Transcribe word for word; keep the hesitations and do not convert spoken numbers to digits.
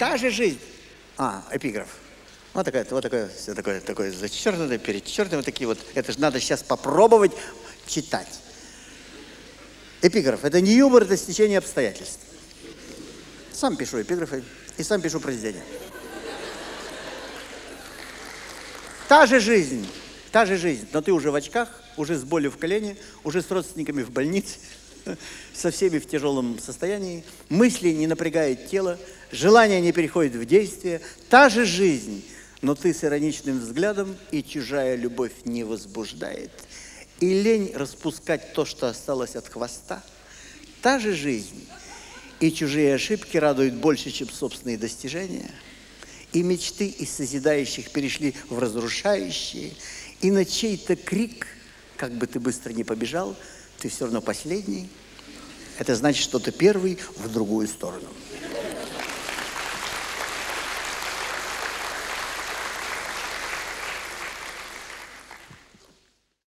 Та же жизнь. А, эпиграф. Вот такая, вот такое, все такое, такое зачеркнутое, перечеркнутое, вот такие вот. Это же надо сейчас попробовать читать. Эпиграф. Это не юмор, это стечение обстоятельств. Сам пишу эпиграфы и сам пишу произведения. Та же жизнь, та же жизнь, но ты уже в очках, уже с болью в колене, уже с родственниками в больнице, со всеми в тяжелом состоянии, мысли не напрягают тело, желание не переходит в действие. Та же жизнь, но ты с ироничным взглядом, и чужая любовь не возбуждает. И лень распускать то, что осталось от хвоста. Та же жизнь, и чужие ошибки радуют больше, чем собственные достижения. И мечты из созидающих перешли в разрушающие. И на чей-то крик, как бы ты быстро ни побежал, ты все равно последний. Это значит, что ты первый в другую сторону.